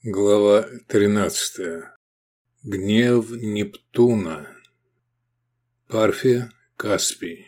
Глава 13. Гнев Нептуна. Парфия, Каспий.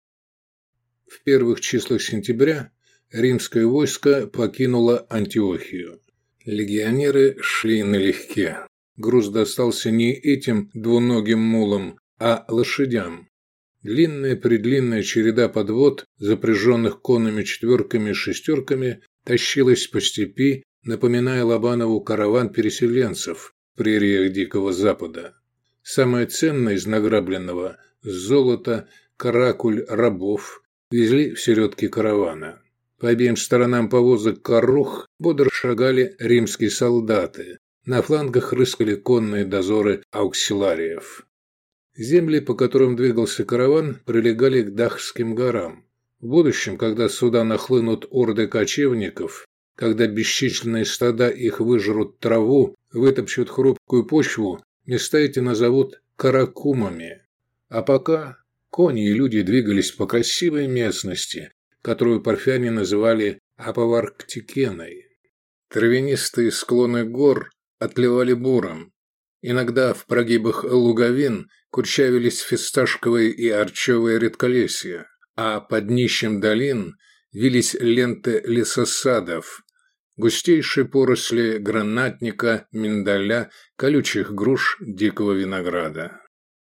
В первых числах сентября римское войско покинуло Антиохию. Легионеры шли налегке. Груз достался не этим двуногим мулам, а лошадям. Длинная-предлинная череда подвод, запряженных конными четверками и шестерками, тащилась по степи, напоминая Лобанову караван переселенцев в прериях Дикого Запада. Самое ценное из награбленного – золото, каракуль, рабов – везли в середке каравана. По обеим сторонам повозок каррух бодро шагали римские солдаты. На флангах рыскали конные дозоры ауксилариев. Земли, по которым двигался караван, прилегали к Дахским горам. В будущем, когда сюда нахлынут орды кочевников, когда бесчисленные стада их выжрут траву, вытопчут хрупкую почву, места эти назовут каракумами. А пока кони и люди двигались по красивой местности, которую парфяне называли Аповарктикеной. Травянистые склоны гор отливали буром. Иногда в прогибах луговин курчавились фисташковые и арчевые редколесья, а под днищем долин вились ленты лесосадов, густейшие поросли гранатника, миндаля, колючих груш, дикого винограда.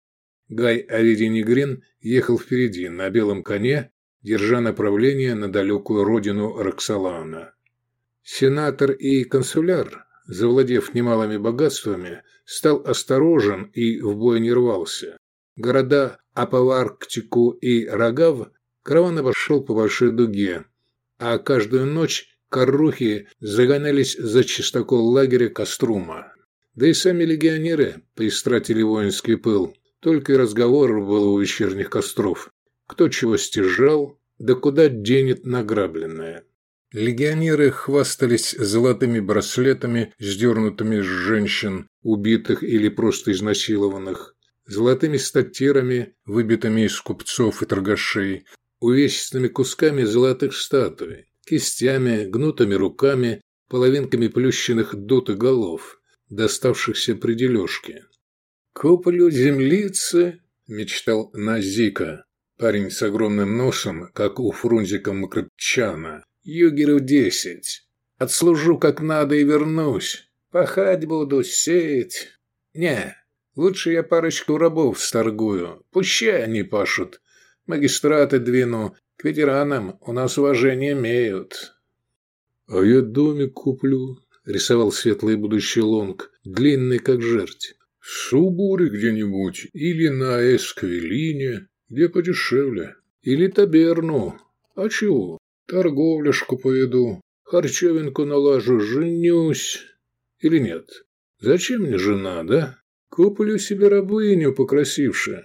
Гай Овидий Негрин ехал впереди на белом коне, держа направление на далекую родину Роксолана. Сенатор и консуляр, завладев немалыми богатствами, стал осторожен и в бой не рвался. Города Аповарктику и Рогав караван обошел по большой дуге, а каждую ночь каррухи загонялись за чистокол лагеря Каструма. Да и сами легионеры поистратили воинский пыл. Только и разговоров было у вечерних костров. Кто чего стяжал, да куда денет награбленное. Легионеры хвастались золотыми браслетами, сдернутыми с женщин, убитых или просто изнасилованных, золотыми статирами, выбитыми из купцов и торгашей, увесистыми кусками золотых статуй, кистями, гнутыми руками, половинками плющенных дут и голов, доставшихся при дележке. «Куплю землицы», – мечтал Назика, парень с огромным носом, как у Фрунзика Мкртчана, югеров 10. Отслужу как надо и вернусь. Пахать буду, сеять. Не, лучше я парочку рабов сторгую, пущай они пашут. Магистраты двину, к ветеранам у нас уважение имеют. «А я домик куплю», — рисовал светлый будущий Лонг, длинный как жерть. «В Субуре где-нибудь или на Эсквилине, где подешевле. Или таберну. А чего? Торговляшку поведу, харчевинку налажу, женюсь. Или нет? Зачем мне жена, да? Куплю себе рабыню покрасивше».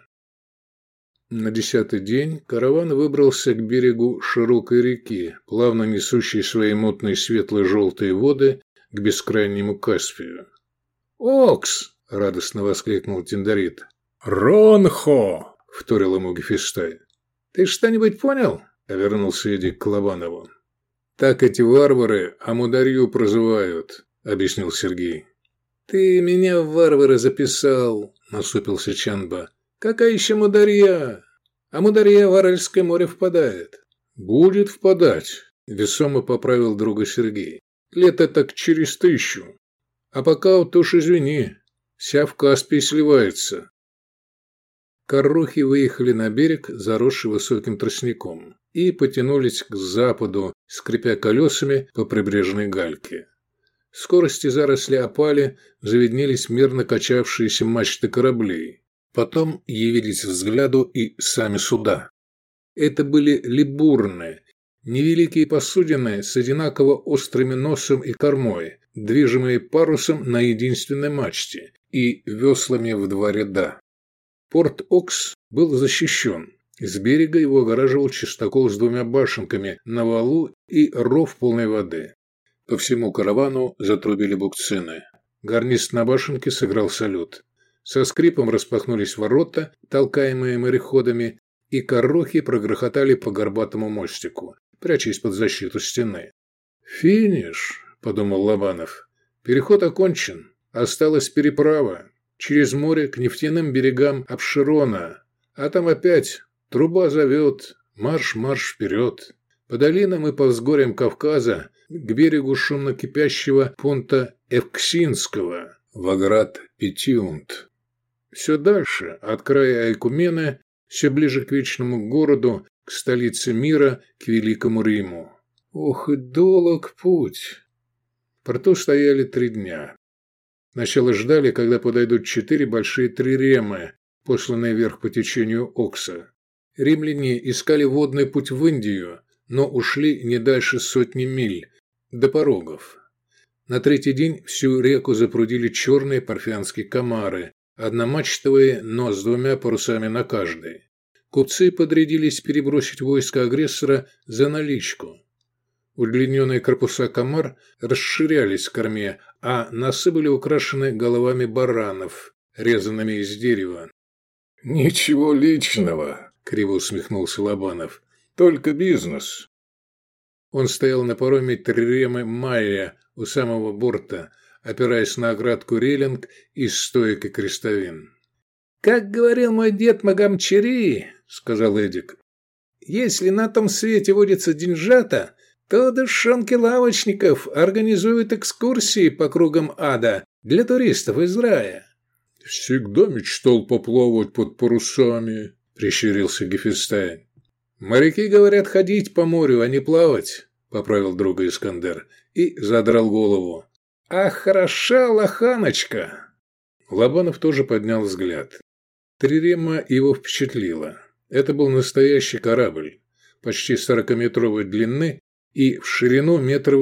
На 10-й день караван выбрался к берегу широкой реки, плавно несущей свои мутные светло-желтые воды к бескрайнему Каспию. «Окс!» – радостно воскликнул Тиндарит. «Ронхо!» – вторил ему Гефестай. «Ты что-нибудь понял?» – вернулся Эдик к Лобанову. «Так эти варвары Амударью прозывают», – объяснил Сергей. «Ты меня в варвары записал», – насупился Чанба. «Какая еще Мударья? А Мударья в Аральское море впадает». «Будет впадать», – весомо поправил друга Сергей. «Лето так через 1000. А пока вот уж извини, вся в Каспий сливается». Каррухи выехали на берег, заросший высоким тростником, и потянулись к западу, скрипя колесами по прибрежной гальке. В скорости заросли опали, завиднелись мерно качавшиеся мачты кораблей. Потом явились взгляду и сами суда. Это были либурны, невеликие посудины с одинаково острыми носом и кормой, движимые парусом на единственной мачте и веслами в 2 ряда. Порт Окс был защищен. С берега его огораживал чистокол с 2 башенками на валу и ров полной воды. По всему каравану затрубили букцины. Гарнист на башенке сыграл салют. Со скрипом распахнулись ворота, толкаемые мореходами, и каррухи прогрохотали по горбатому мостику, прячась под защиту стены. «Финиш», — подумал Лобанов. Переход окончен. Осталась переправа. Через море к нефтяным берегам Апшерона. А там опять труба зовет. Марш-марш вперед. По долинам и по взгорьям Кавказа к берегу шумно кипящего понта Евксинского, Ваград Петиунт. Все дальше, от края Айкумены, все ближе к вечному городу, к столице мира, к Великому Риму. Ох и долг путь! В порту стояли 3 дня. Сначала ждали, когда подойдут 4 большие триремы, посланные вверх по течению Окса. Римляне искали водный путь в Индию, но ушли не дальше 100 миль, до порогов. На 3-й день всю реку запрудили черные парфянские комары, одномачтовые, но с 2 парусами на каждой. Купцы подрядились перебросить войско агрессора за наличку. Удлиненные корпуса комар расширялись в корме, а носы были украшены головами баранов, резанными из дерева. «Ничего личного», — криво усмехнулся Лобанов. «Только бизнес». Он стоял на пароме триремы Майя у самого борта, опираясь на оградку рейлинг из стоек и крестовин. «Как говорил мой дед Магамчери, — сказал Эдик, — если на том свете водится деньжата, то душонки лавочников организуют экскурсии по кругам ада для туристов из рая». «Всегда мечтал поплавать под парусами», — прищурился Гефестайн. «Моряки говорят ходить по морю, а не плавать», — поправил друга Искандер и задрал голову. «Ах, хороша лоханочка!» Лобанов тоже поднял взгляд. Трирема его впечатлила. Это был настоящий корабль, почти 40-метровой длины и в ширину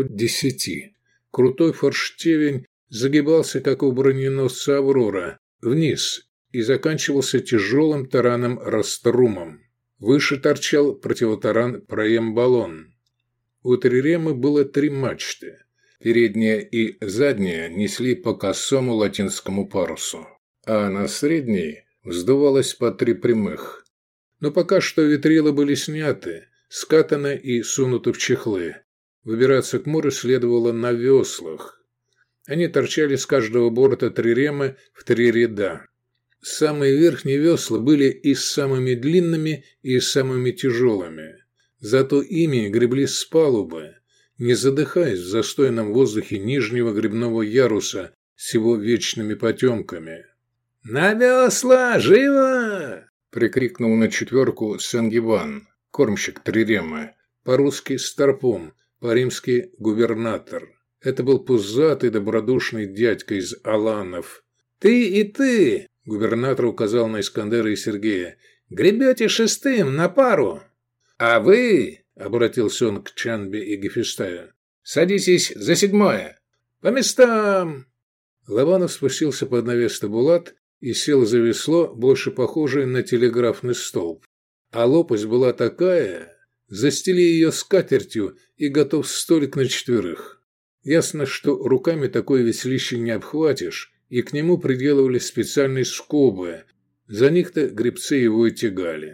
10 метров. Крутой форштевень загибался, как у броненосца «Аврора», вниз и заканчивался тяжелым тараном «Раструмом». Выше торчал противотаран «Проембаллон». У триремы было 3 мачты. Передняя и задняя несли по косому латинскому парусу, а на средней вздувалось по 3 прямых. Но пока что ветрила были сняты, скатаны и сунуты в чехлы. Выбираться к морю следовало на веслах. Они торчали с каждого борта триремы в 3 ряда. Самые верхние весла были и самыми длинными, и самыми тяжелыми. Зато ими гребли с палубы, не задыхаясь в застойном воздухе нижнего гребного яруса с его вечными потемками. «На весла! Живо!» — прикрикнул на 4 Сангиван, кормщик триремы, по-русски «старпом», по-римски «губернатор». Это был пузатый добродушный дядька из Аланов. «Ты и ты!» — губернатор указал на Искандера и Сергея. «Гребете 6-м на пару!» «А вы!» — обратился он к Чанбе и Гефестаю. «Садитесь за 7-е! По местам!» Лобанов спустился под навес табулат и сел за весло, больше похожее на телеграфный столб. А лопасть была такая, застели ее скатертью и готов столик на 4. Ясно, что руками такое веселище не обхватишь, и к нему приделывали специальные скобы. За них-то гребцы его и тягали.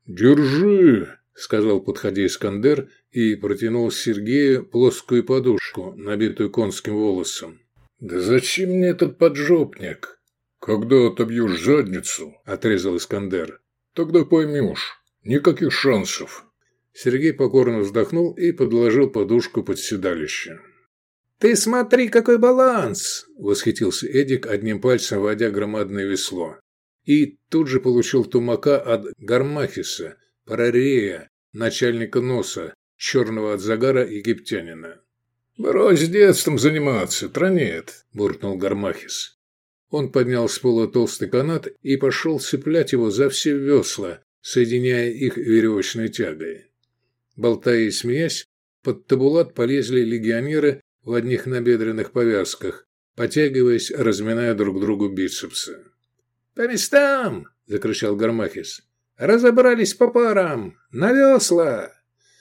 «Держи!» — сказал, подходя Искандер, и протянул Сергею плоскую подушку, набитую конским волосом. «Да зачем мне этот поджопник?» «Когда отобьешь задницу», — отрезал Искандер, — «тогда поймешь. Никаких шансов». Сергей покорно вздохнул и подложил подушку под седалище. «Ты смотри, какой баланс!» — восхитился Эдик, одним пальцем водя громадное весло. И тут же получил тумака от Гармахиса, Парарея, начальника носа, черного от загара египтянина. «Брось детством заниматься, тронет!» – буркнул Гармахис. Он поднял с пола толстый канат и пошел цеплять его за все весла, соединяя их веревочной тягой. Болтая и смеясь, под табулат полезли легионеры в одних набедренных повязках, потягиваясь, разминая друг другу бицепсы. «По местам!» – закричал Гармахис. «Разобрались по парам! На весла!»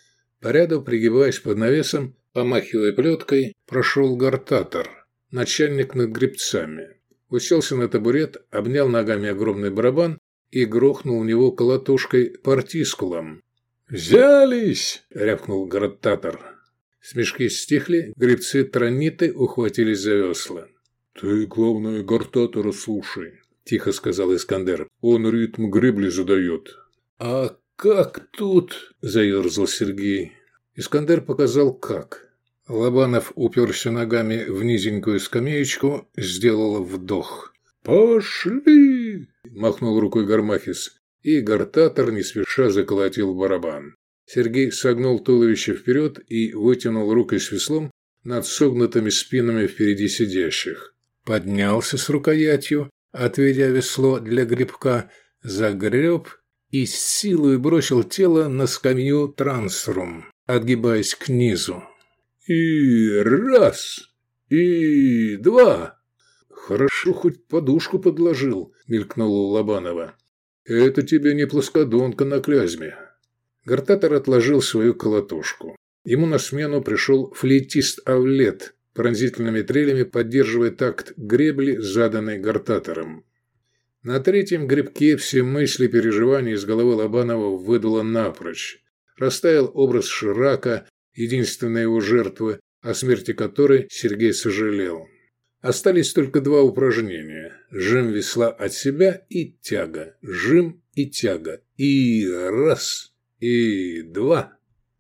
По ряду, пригибаясь под навесом, помахивая плеткой, прошел гортатор, начальник над гребцами. Уселся на табурет, обнял ногами огромный барабан и грохнул в него колотушкой партискулом. «Взялись!» – рявкнул гортатор. Смешки стихли, гребцы-трониты ухватились за весла. «Ты, главное, гортатора слушай», – тихо сказал Искандер. «Он ритм гребли задает». «А как тут?» – заерзал Сергей. Искандер показал, как. Лобанов уперся ногами в низенькую скамеечку, сделал вдох. «Пошли!» – махнул рукой Гармахис, и гортатор не спеша заколотил барабан. Сергей согнул туловище вперед и вытянул рукой с веслом над согнутыми спинами впереди сидящих. Поднялся с рукоятью, отведя весло для гребка, загреб и с силой бросил тело на скамью трансрум, отгибаясь к низу. «И раз, и два!» «Хорошо, хоть подушку подложил», – мелькнуло у Лобанова. «Это тебе не плоскодонка на Клязьме». Гортатор отложил свою колотушку. Ему на смену пришел флейтист Авлет, пронзительными трелями поддерживая такт гребли, заданной гортатором. На третьем гребке все мысли и переживания из головы Лобанова выдуло напрочь. Растаял образ Ширака, единственной его жертвы, о смерти которой Сергей сожалел. Остались только два упражнения – жим весла от себя и тяга, жим и тяга, и раз, и два.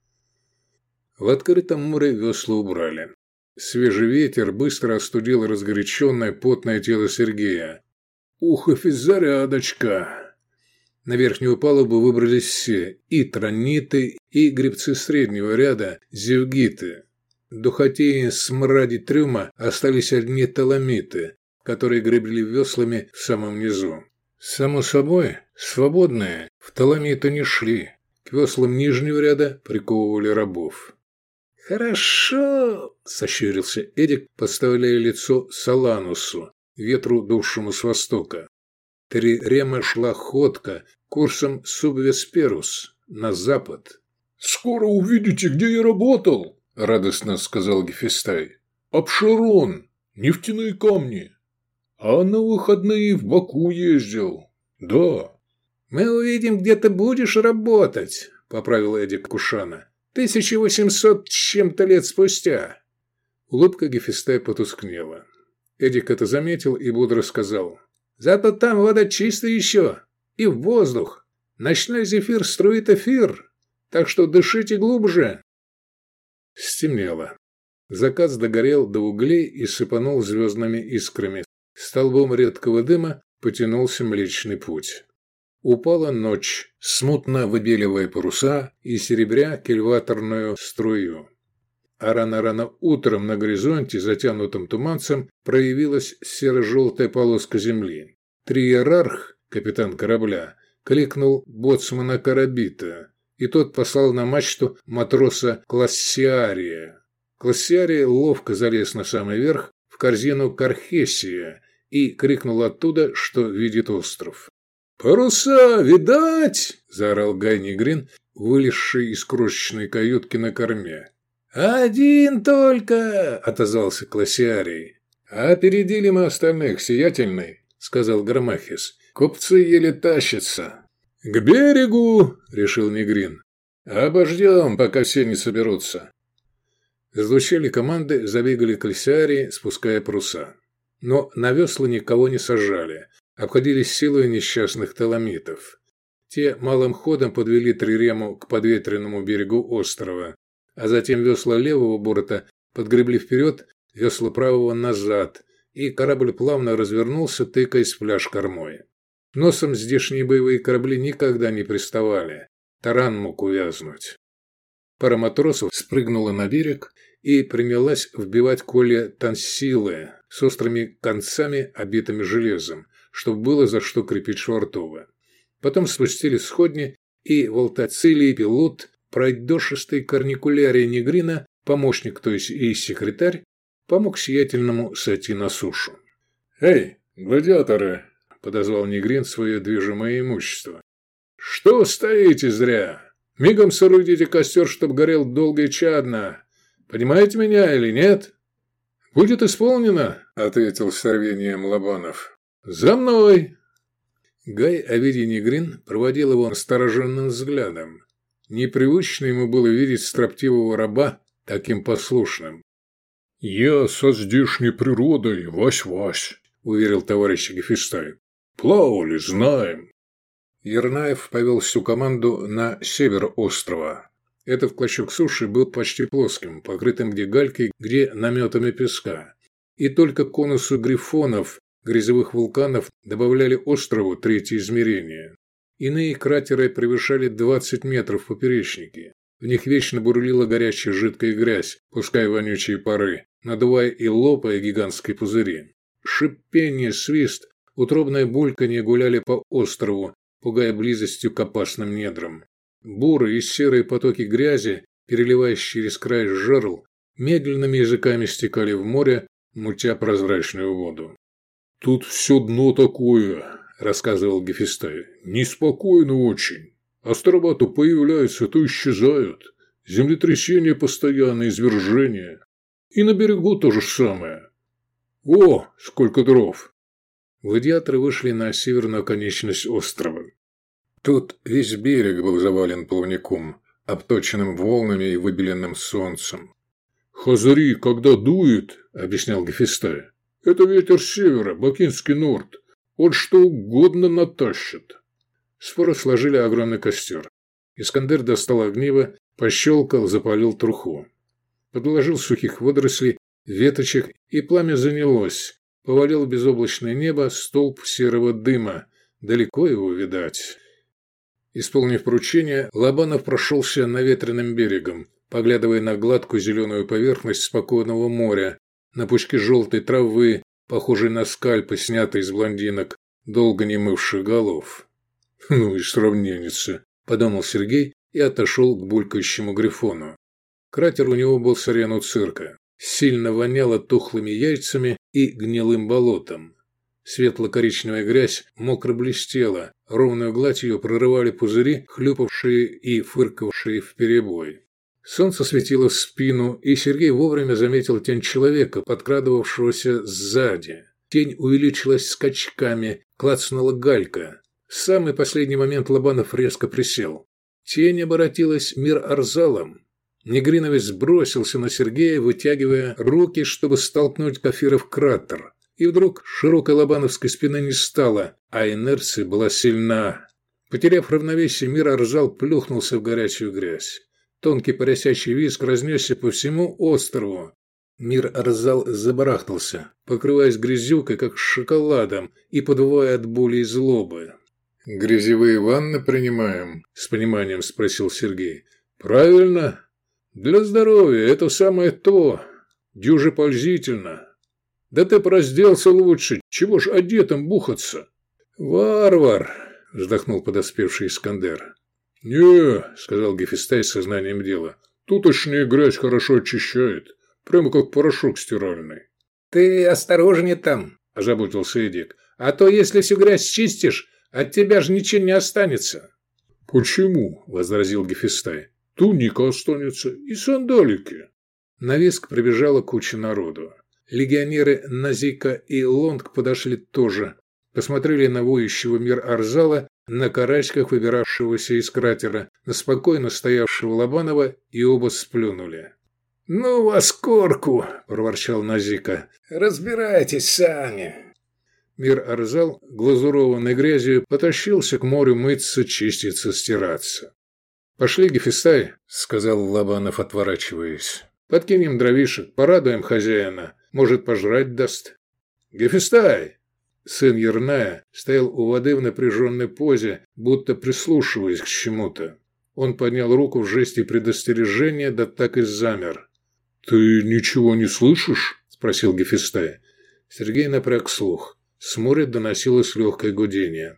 В открытом море весла убрали. Свежий ветер быстро остудил разгоряченное потное тело Сергея. «Ух, и физзарядочка!» На верхнюю палубу выбрались все – и трониты, и гребцы среднего ряда, зевгиты. В духоте и смраде трюма остались одни таламиты, которые гребли веслами в самом низу. Само собой, свободные в таламиты не шли. К веслам нижнего ряда приковывали рабов. «Хорошо!» – сощурился Эдик, подставляя лицо Саланусу, ветру, дувшему с востока. Трирема шла ходка курсом Субвесперус на запад. «Скоро увидите, где я работал!» – радостно сказал Гефестай. «Апшерон, нефтяные камни. А на выходные в Баку ездил. Да». «Мы увидим, где ты будешь работать», – поправил Эдик Кушана. 1800 с чем-то лет спустя. Улыбка Гефестай потускнела. Эдик это заметил и бодро сказал. «Зато там вода чистая еще. И в воздух. Ночной зефир струит эфир. Так что дышите глубже». Стемнело. Закат догорел до углей и сыпанул звездными искрами. Столбом редкого дыма потянулся Млечный Путь. Упала ночь, смутно выбеливая паруса и серебря кильваторную струю. А рано-рано утром на горизонте, затянутым туманцем, проявилась серо-желтая полоска земли. Триерарх, капитан корабля, кликнул боцмана Карабита, и тот послал на мачту матроса Классиария. Классиарий ловко залез на самый верх в корзину Кархесия и крикнул оттуда, что видит остров. «Паруса, видать!» – заорал Гай Негрин, вылезший из крошечной каютки на корме. «Один только!» – отозвался Классиарий. «Опередили мы остальных, сиятельный», – сказал Гармахис. «Купцы еле тащатся». «К берегу!» – решил Негрин. «Обождем, пока все не соберутся». Зазвучали команды, забегали Классиарии, спуская паруса. Но на весла никого не сажали. Обходились силой несчастных таламитов. Те малым ходом подвели трирему к подветренному берегу острова, а затем весла левого борта подгребли вперед, весла правого назад, и корабль плавно развернулся, тыкаясь в пляж кормой. Носом здешние боевые корабли никогда не приставали. Таран мог увязнуть. Пара матросов спрыгнула на берег и принялась вбивать колья тансилы с острыми концами, обитыми железом, чтобы было за что крепить швартовы. Потом спустили сходни, и Волтацилий пилот, пройдошистый корникулярий Негрина, помощник, то есть и секретарь, помог сиятельному сойти на сушу. «Эй, гладиаторы!» – подозвал Негрин свое движимое имущество. «Что стоите зря? Мигом соорудите костер, чтоб горел долго и чадно. Понимаете меня или нет?» «Будет исполнено», – ответил с рвением Лобанов. «За мной!» Гай Овидий Негрин проводил его настороженным взглядом. Непривычно ему было видеть строптивого раба таким послушным. «Я со здешней природой, Вась-Вась», – уверил товарищ Гефестай. «Плавали, знаем». Ернаев повел всю команду на север острова. Этот клочок суши был почти плоским, покрытым где галькой, где наметами песка. И только конусу грифонов, грязевых вулканов, добавляли острову третье измерение. Иные кратеры превышали 20 метров в поперечнике. В них вечно бурлила горячая жидкая грязь, пуская вонючие пары, надувая и лопая гигантские пузыри. Шипение, свист, утробное бульканье гуляли по острову, пугая близостью к опасным недрам. Бурые и серые потоки грязи, переливаясь через край жерл, медленными языками стекали в море, мутя прозрачную воду. «Тут все дно такое», – рассказывал Гефестай. «Неспокойно очень. Острова то появляются, то исчезают. Землетрясения постоянные, извержения. И на берегу то же самое. О, сколько дров!» Гладиаторы вышли на северную конечность острова. Тут весь берег был завален плавником, обточенным волнами и выбеленным солнцем. «Хазари, когда дует, — объяснял Гефестай, — это ветер севера, бакинский норд. Он что угодно натащит». Скоро сложили огромный костер. Искандер достал огниво, пощелкал, запалил труху. Подложил сухих водорослей, веточек, и пламя занялось. Повалил в безоблачное небо столб серого дыма. Далеко его видать. Исполнив поручение, Лобанов прошелся наветренным берегом, поглядывая на гладкую зеленую поверхность спокойного моря, на пучки желтой травы, похожей на скальпы, снятые из блондинок, долго не мывших голов. «Ну и сравненница», – подумал Сергей и отошел к булькающему грифону. Кратер у него был с арену цирка. Сильно воняло тухлыми яйцами и гнилым болотом. Светло-коричневая грязь мокро блестела, ровную гладь ее прорывали пузыри, хлюпавшие и фыркавшие вперебой. Солнце светило в спину, и Сергей вовремя заметил тень человека, подкрадывавшегося сзади. Тень увеличилась скачками, клацнула галька. В самый последний момент Лобанов резко присел. Тень оборотилась Мир-Арзалом. Негриновец бросился на Сергея, вытягивая руки, чтобы столкнуть Кафира в кратер. И вдруг широкой лобановской спины не стало, а инерция была сильна. Потеряв равновесие, Мир-Арзал плюхнулся в горячую грязь. Тонкий поросячий визг разнесся по всему острову. Мир-Арзал забарахтался, покрываясь грязюкой, как шоколадом, и подвывая от боли и злобы. «Грязевые ванны принимаем?» – с пониманием спросил Сергей. «Правильно. Для здоровья это самое то. Дюже пользительно. Да ты поразделся лучше. Чего ж одетым бухаться?» «Варвар!» – вздохнул подоспевший Искандер. «Не», – сказал Гефестай с сознанием дела. «Тутошняя грязь хорошо очищает. Прямо как порошок стиральный». «Ты осторожнее там», – озаботился Эдик. «А то, если всю грязь чистишь, от тебя же ничего не останется». «Почему?» – возразил Гефестай. «Туника останется и сандалики». На виск прибежала куча народу. Легионеры Назика и Лонг подошли тоже. Посмотрели на воющего Мир-Арзала, на карачках, выбиравшегося из кратера, на спокойно стоявшего Лобанова, и оба сплюнули. «Ну вас корку!» – проворчал Назика. «Разбирайтесь сами!» Мир-Арзал, глазурованный грязью, потащился к морю мыться, чиститься, стираться. «Пошли, Гефестай», – сказал Лобанов, отворачиваясь. «Подкинем дровишек, порадуем хозяина. Может, пожрать даст». «Гефестай!» Сын Ерная стоял у воды в напряженной позе, будто прислушиваясь к чему-то. Он поднял руку в жесте предостережения, да так и замер. «Ты ничего не слышишь?» – спросил Гефестай. Сергей напряг слух. С моря доносилось легкое гудение.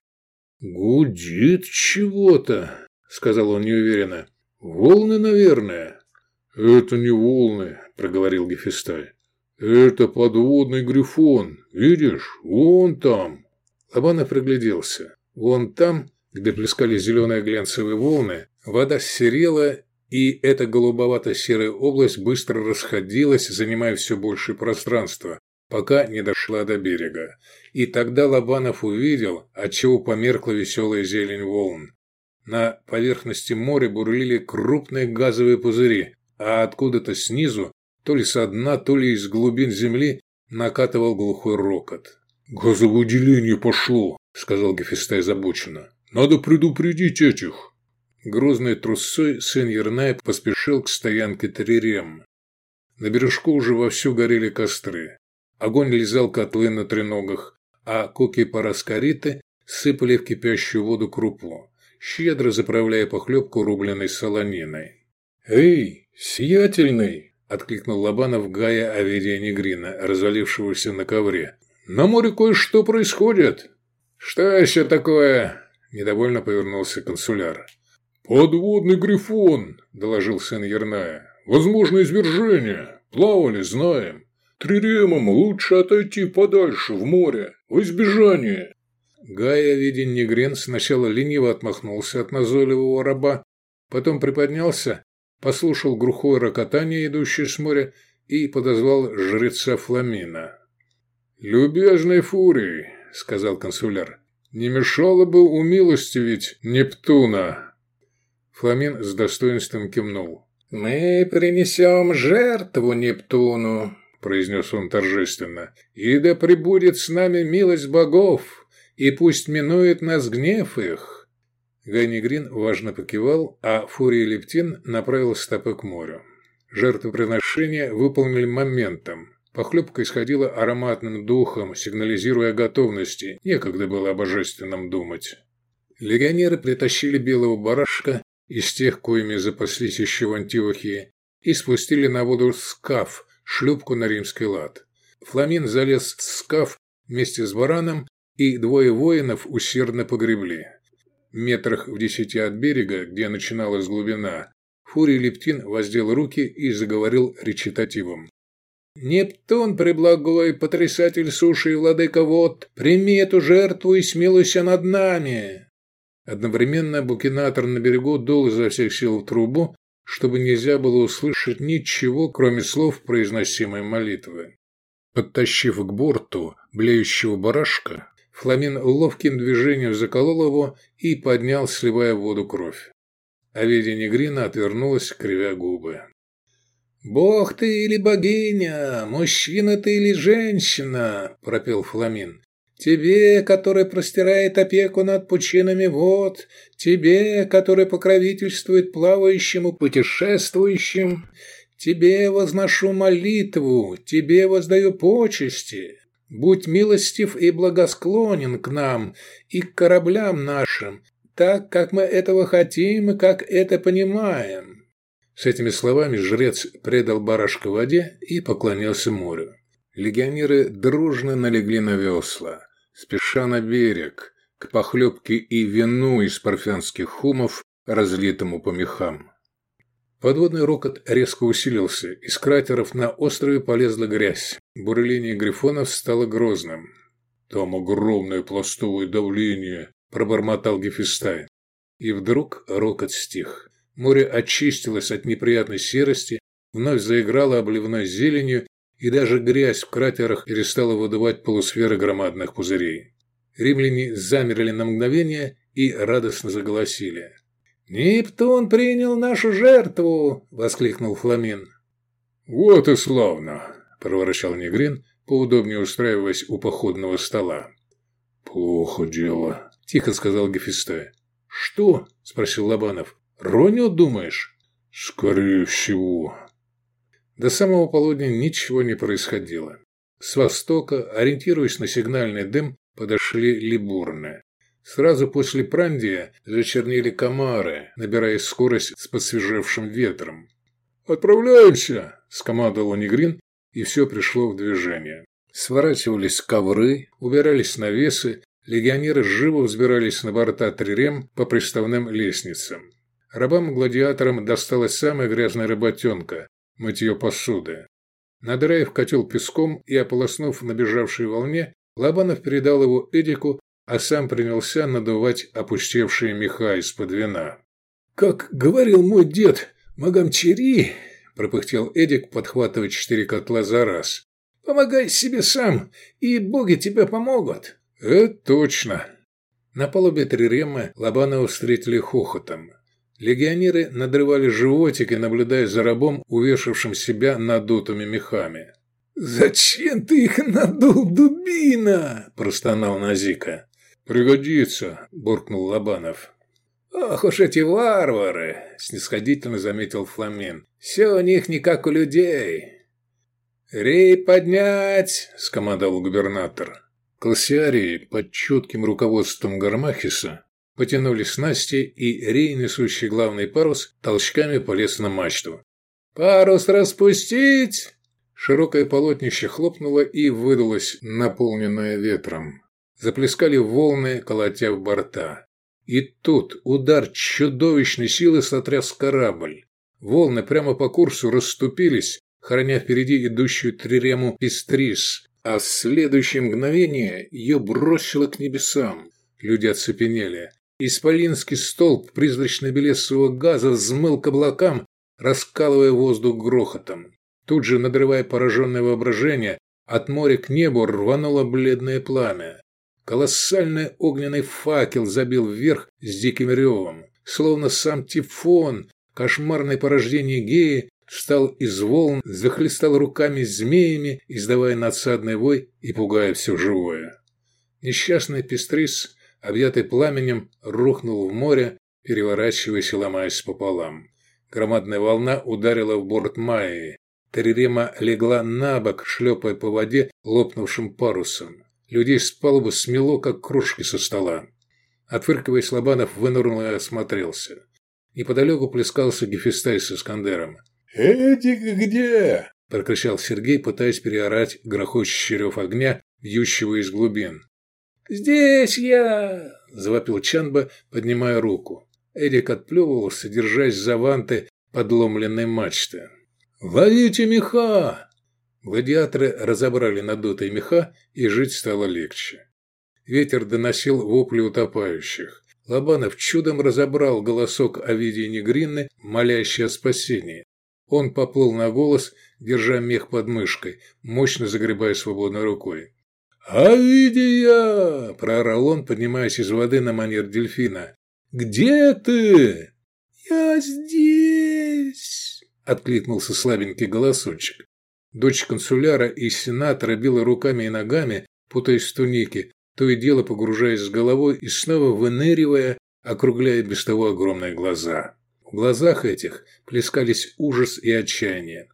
«Гудит чего-то», – сказал он неуверенно. «Волны, наверное». «Это не волны», – проговорил Гефестай. «Это подводный грифон. Видишь? Вон там». Лобанов пригляделся. Вон там, где плескались зеленые глянцевые волны, вода серела, и эта голубовато-серая область быстро расходилась, занимая все большее пространство, пока не дошла до берега. И тогда Лобанов увидел, отчего померкла веселая зелень волн. На поверхности моря бурлили крупные газовые пузыри, а откуда-то снизу, то ли со дна, то ли из глубин земли, накатывал глухой рокот. «Газовыделение пошло», – сказал Гефестай озабоченно. «Надо предупредить этих». Грозной трусцой сын Ерная поспешил к стоянке трирем. На бережку уже вовсю горели костры. Огонь лизал котлы на треногах, а коки-параскориты сыпали в кипящую воду крупу, щедро заправляя похлебку рубленой солониной. «Эй, сиятельный!» – откликнул Лобанов Гая Авидия Негрина, развалившегося на ковре. «На море кое-что происходит». «Что еще такое?» – недовольно повернулся консуляр. «Подводный грифон», – доложил сын Ерная. «Возможно извержение. Плавали, знаем. Триремам лучше отойти подальше в море, в избежание». Гай Авидий Негрин сначала лениво отмахнулся от назойливого раба, потом приподнялся, послушал глухое рокотание, идущее с моря, и подозвал жреца Фламина. «Любезный Фурий», – сказал консуляр, – «не мешало бы умилостивить Нептуна». Фламин с достоинством кивнул. «Мы принесем жертву Нептуну», – произнес он торжественно, – «и да пребудет с нами милость богов, и пусть минует нас гнев их». Гай Негрин важно покивал, а Фурий Лептин направил стопы к морю. Жертвоприношение выполнили моментом. Похлебка исходила ароматным духом, сигнализируя о готовности, некогда было о божественном думать. Легионеры притащили белого барашка из тех, коими запаслись еще в Антиохии, и спустили на воду скаф, шлюпку на римский лад. Фламин залез в скаф вместе с бараном, и двое воинов усердно погребли. Метрах в 10 от берега, где начиналась глубина, Фурий Лептин воздел руки и заговорил речитативом. «Нептун, преблагой, потрясатель суши и владыка вод, прими эту жертву и смилуйся над нами!» Одновременно букинатор на берегу дул изо всех сил в трубу, чтобы нельзя было услышать ничего, кроме слов произносимой молитвы. Подтащив к борту блеющего барашка, Фламин ловким движением заколол его и поднял, сливая в воду кровь. Авидия Негрина отвернулась, кривя губы. «Бог ты или богиня, мужчина ты или женщина?» – пропел Фламин. «Тебе, который простирает опеку над пучинами вод, тебе, который покровительствует плавающим и путешествующим, тебе возношу молитву, тебе воздаю почести. Будь милостив и благосклонен к нам и к кораблям нашим, так, как мы этого хотим и как это понимаем». С этими словами жрец предал барашка в воде и поклонился морю. Легионеры дружно налегли на весла, спеша на берег, к похлебке и вину из парфянских хумов, разлитому по мехам. Подводный рокот резко усилился, из кратеров на острове полезла грязь. Бурление грифонов стало грозным. «Там огромное пластовое давление», – пробормотал Гефестай. И вдруг рокот стих. Море очистилось от неприятной серости, вновь заиграло обливной зеленью, и даже грязь в кратерах перестала выдувать полусферы громадных пузырей. Римляне замерли на мгновение и радостно заголосили. «Нептун принял нашу жертву!» – воскликнул Фламин. «Вот и славно!» – проворчал Негрин, поудобнее устраиваясь у походного стола. «Плохо дело», – тихо сказал Гефестай. «Что?» – спросил Лобанов. «Ронил, думаешь?» «Скорее всего». До самого полудня ничего не происходило. С востока, ориентируясь на сигнальный дым, подошли либурны. Сразу после Прандия зачернели комары, набирая скорость с посвежевшим ветром. «Отправляемся!» – скомандовал Негрин, и все пришло в движение. Сворачивались ковры, убирались навесы, легионеры живо взбирались на борта трирем по приставным лестницам. Рабам-гладиаторам досталась самая грязная работенка – мытье посуды. Надраив котел песком и ополоснув на бежавшей волне, Лобанов передал его Эдику, а сам принялся надувать опустевшие меха из-под вина. «Как говорил мой дед Магамчери», – пропыхтел Эдик, подхватывая 4 котла за раз, – «помогай себе сам, и боги тебе помогут». «Это точно». На палубе трирема Лобанова встретили хохотом. Легионеры надрывали животики, наблюдая за рабом, увешавшим себя надутыми мехами. «Зачем ты их надул, дубина?» – простонал Назика. «Пригодится», – буркнул Лобанов. «Ох уж эти варвары!» – снисходительно заметил Фламин. «Все у них не как у людей». «Рей поднять!» – скомандовал губернатор. Классиарии под чутким руководством Гармахиса потянули снасти, и рей, несущий главный парус, толчками полез на мачту. «Парус распустить!» Широкое полотнище хлопнуло и выдалось, наполненное ветром. Заплескали волны, колотя в борта. И тут удар чудовищной силы сотряс корабль. Волны прямо по курсу расступились, храня впереди идущую трирему Пестрис, а в следующее мгновение ее бросило к небесам. Люди оцепенели. Исполинский столб призрачно-белесого газа взмыл к облакам, раскалывая воздух грохотом. Тут же, надрывая пораженное воображение, от моря к небу рвануло бледное пламя. Колоссальный огненный факел забил вверх с диким ревом. Словно сам Тифон, кошмарное порождение Геи, встал из волн, захлестал руками змеями, издавая надсадный вой и пугая все живое. Несчастный Пестрис, объятый пламенем, рухнул в море, переворачиваясь и ломаясь пополам. Громадная волна ударила в борт Майи. Трирема легла на бок, шлепая по воде лопнувшим парусом. Людей с палубы смело, как кружки со стола. Отфыркиваясь, Лобанов вынырнул и осмотрелся. Неподалеку плескался Гефестай с Искандером. «Эдик где?» – прокричал Сергей, пытаясь переорать грохочущий рев огня, вьющего из глубин. «Здесь я!» – завопил Чанба, поднимая руку. Эдик отплевывался, держась за ванты подломленной мачты. «Ловите меха!» Гладиаторы разобрали надутые меха, и жить стало легче. Ветер доносил вопли утопающих. Лобанов чудом разобрал голосок Овидии Негринны, молящей о спасении. Он поплыл на голос, держа мех под мышкой, мощно загребая свободной рукой. «Овидия!» – проорал он, поднимаясь из воды на манер дельфина. «Где ты?» «Я здесь!» – откликнулся слабенький голосочек. Дочь консуляра и сенатора била руками и ногами, путаясь в тунике, то и дело погружаясь с головой и снова выныривая, округляя без того огромные глаза. В глазах этих плескались ужас и отчаяние.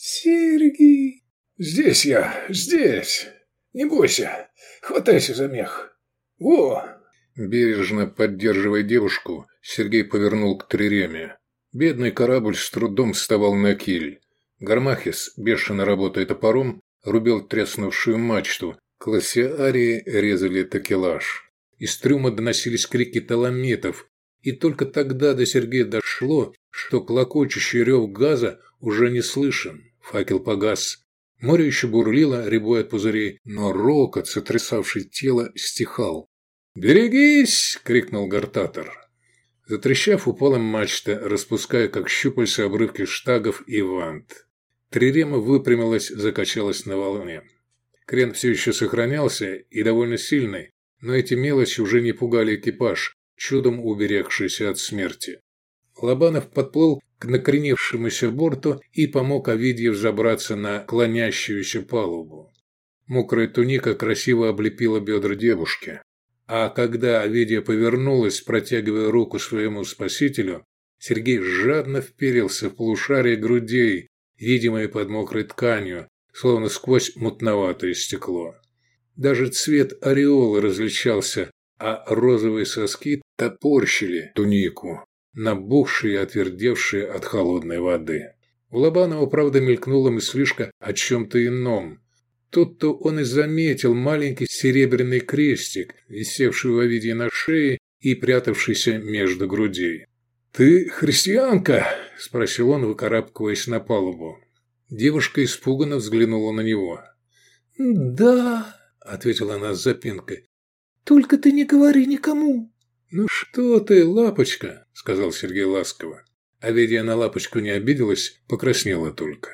«Сергий!» «Здесь я, здесь! Не бойся, хватайся за мех! Во!» Бережно поддерживая девушку, Сергей повернул к триреме. Бедный корабль с трудом вставал на киль. Гармахис, бешено работая топором, рубил треснувшую мачту. Классиарии резали такелаж. Из трюма доносились крики таламитов, и только тогда до Сергея дошло, что клокочущий рев газа уже не слышен. Факел погас. Море еще бурлило, рябой от пузырей, но рокот, сотрясавший тело, стихал. «Берегись!» – крикнул гортатор. Затрещав, упала мачта, распуская, как щупальца, обрывки штагов и вант. Трирема выпрямилась, закачалась на волне. Крен все еще сохранялся и довольно сильный, но эти мелочи уже не пугали экипаж, чудом уберегшийся от смерти. Лобанов подплыл к накренившемуся борту и помог Овидии взобраться на клонящуюся палубу. Мокрая туника красиво облепила бедра девушки. А когда Овидия повернулась, протягивая руку своему спасителю, Сергей жадно вперился в полушарие грудей, видимые под мокрой тканью, словно сквозь мутноватое стекло. Даже цвет ореола различался, а розовые соски топорщили тунику, набухшие и отвердевшие от холодной воды. У Лобанова, правда, мелькнула мыслишка о чем-то ином. Тут-то он и заметил маленький серебряный крестик, висевший у Овидии на шее и прятавшийся между грудей. «Ты христианка?» – спросил он, выкарабкиваясь на палубу. Девушка испуганно взглянула на него. «Да», – ответила она с запинкой. «Только ты не говори никому». «Ну что ты, лапочка», – сказал Сергей ласково. Овидия на лапочку не обиделась, покраснела только.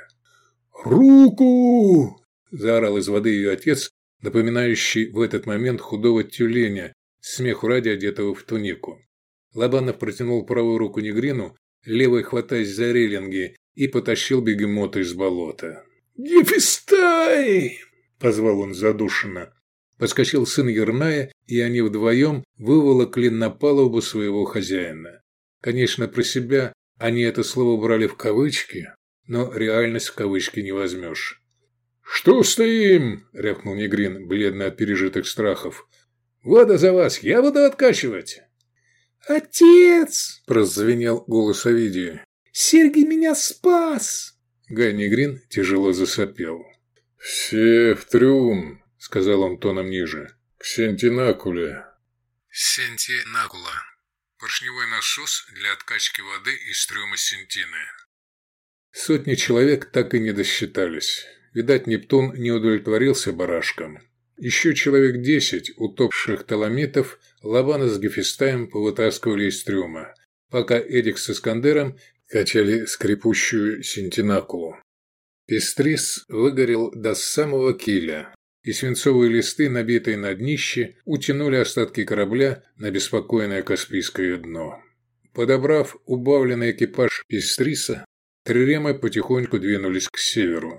«Руку!» – заорал из воды ее отец, напоминающий в этот момент худого тюленя, смеху ради одетого в тунику. Лобанов протянул правую руку Негрину, левой хватаясь за рейлинги, и потащил бегемота из болота. «Гефестай!» – позвал он задушенно. Подскочил сын Ерная, и они вдвоем выволокли на палубу своего хозяина. Конечно, про себя они это слово брали в кавычки, но реальность в кавычки не возьмешь. «Что стоим?» – рявкнул Негрин, бледный от пережитых страхов. «Вода за вас, я буду откачивать!» «Отец!» – прозвенел голос Овидии. «Сергий меня спас!» Гай Негрин тяжело засопел. «Все в трюм!» – сказал он тоном ниже. «К Сентинакуле!» Сентинакула – поршневой насос для откачки воды из трюма Сентины. Сотни человек так и не досчитались. Видать, Нептун не удовлетворился барашком. Еще человек 10 утопших таламитов Лобана с Гефестаем повытаскивали из трюма, пока Эдик с Искандером качали скрипущую Сентинакулу. Пестрис выгорел до самого киля, и свинцовые листы, набитые на днище, утянули остатки корабля на беспокойное Каспийское дно. Подобрав убавленный экипаж Пестриса, триремы потихоньку двинулись к северу.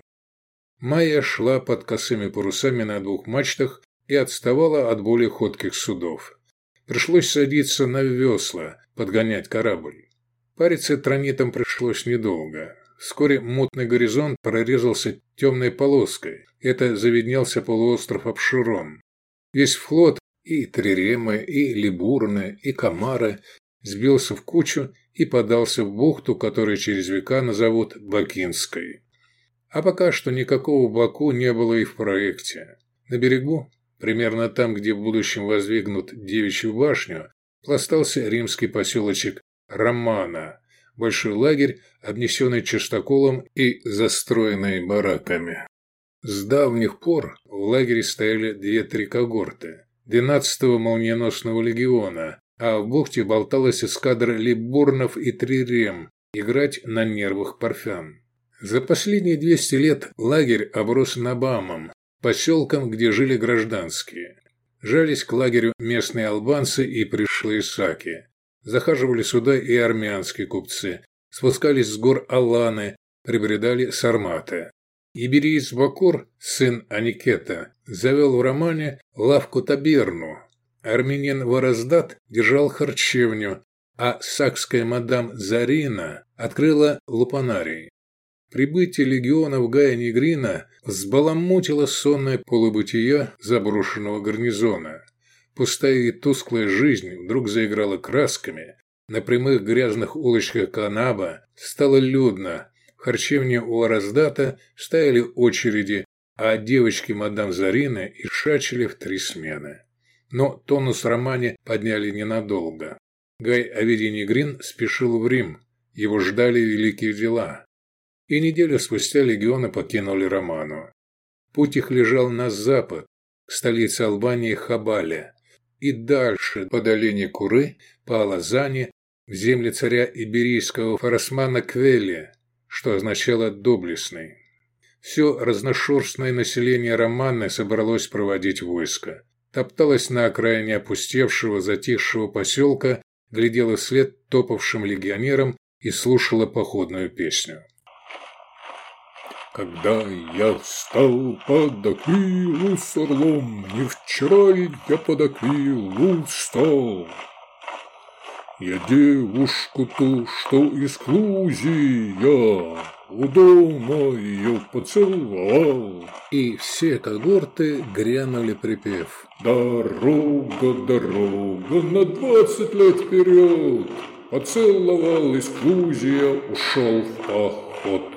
Майя шла под косыми парусами на 2 мачтах и отставала от более ходких судов. Пришлось садиться на весла, подгонять корабль. Париться тронитом пришлось недолго. Вскоре мутный горизонт прорезался темной полоской. Это завиднелся полуостров Апшерон. Весь флот, и триремы, и либурны, и камары, сбился в кучу и подался в бухту, которую через века назовут Бакинской. А пока что никакого Баку не было и в проекте. На берегу, примерно там, где в будущем воздвигнут Девичью башню, пластался римский поселочек Романа, большой лагерь, обнесенный частоколом и застроенный бараками. С давних пор в лагере стояли 2-3 когорты 12-го молниеносного легиона, а в бухте болталась эскадра либурнов и трирем играть на нервах парфян. За последние 200 лет лагерь оброс Набамом, поселком, где жили гражданские. Жались к лагерю местные албанцы и пришлые саки. Захаживали сюда и армянские купцы, спускались с гор Аланы, прибредали сарматы. Ибериец Бакур, сын Аникета, завел в Романе лавку-таберну. Армянин Вараздат держал харчевню, а сакская мадам Зарина открыла лупанарий. Прибытие легионов Гая Негрина взбаламутило сонное полубытие заброшенного гарнизона. Пустая и тусклая жизнь вдруг заиграла красками. На прямых грязных улочках Канаба стало людно. В харчевне у Араздата стояли очереди, а девочки мадам Зарины ишачили в 3 смены. Но тонус Романе подняли ненадолго. Гай Овидий Негрин спешил в Рим. Его ждали великие дела. И неделю спустя легионы покинули Роману. Путь их лежал на запад, к столице Албании Хабале, и дальше по долине Куры, по Алазане, в земли царя иберийского Фарасмана Квели, что означало «доблестный». Все разношерстное население Романы собралось проводить войско. Топталось на окраине опустевшего, затихшего поселка, глядело вслед топавшим легионерам и слушало походную песню. Когда я встал под Аквилу с орлом, не вчера ли я под Аквилу встал? Я девушку ту, что из Клузии, я у дома ее поцеловал. И все когорты грянули припев. Дорога, дорога на 20 лет вперед. Поцеловал из Клузия, ушел в поход.